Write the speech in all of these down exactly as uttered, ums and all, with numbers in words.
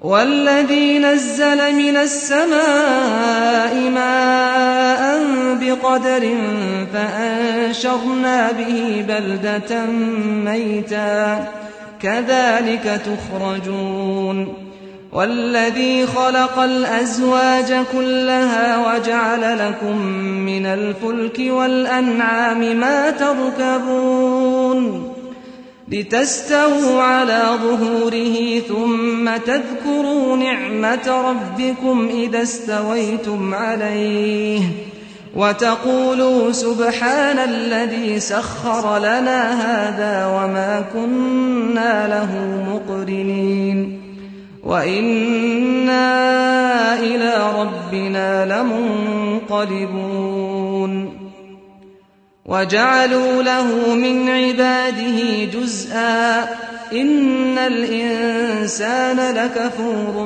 والذي نزل من السماء ماء بقدر فأنشرنا به بلدة ميتا كذلك تخرجون والذي خلق الأزواج كلها وجعل لكم من الفلك والأنعام ما تركبون لتستووا على ظهوره ثم تذكروا نعمة ربكم إذا استويتم عليه وتقولوا سبحان الذي سخر لنا هذا وما كنا له مقرنين وإنا إلى ربنا لمنقلبون وجعلوا له من عباده جزءا إن الإنسان لكفور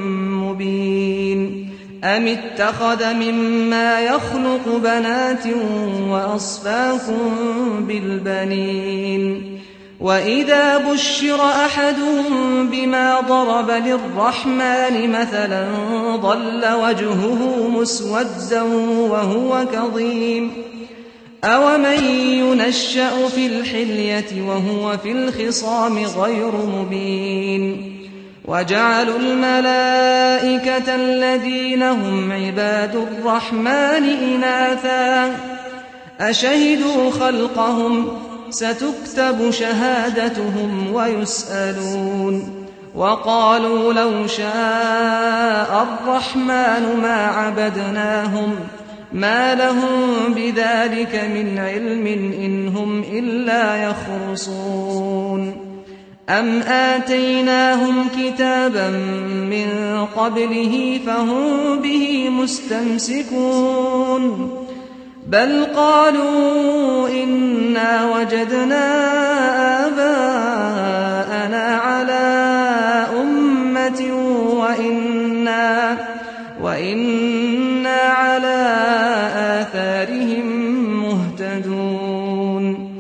مبين أم اتخذ مما يخلق بنات وأصفاكم بالبنين وإذا بشر أحدهم بما ضرب للرحمن مثلا ظل وجهه مسودا وهو كظيم أومن ينشأ في الحلية وهو في الخصام غير مبين وجعلوا الملائكة الذين هم عباد الرحمن إناثا أشهدوا خلقهم ستكتب شهادتهم ويسألون وقالوا لو شاء الرحمن ما عبدناهم ما لهم بذلك من علم إن هم إلا يخرصون أم آتيناهم كتابا من قبله فهم به مستمسكون بل قالوا إنا وجدنا آباءنا على أمة وإنا, وإنا على آثارهم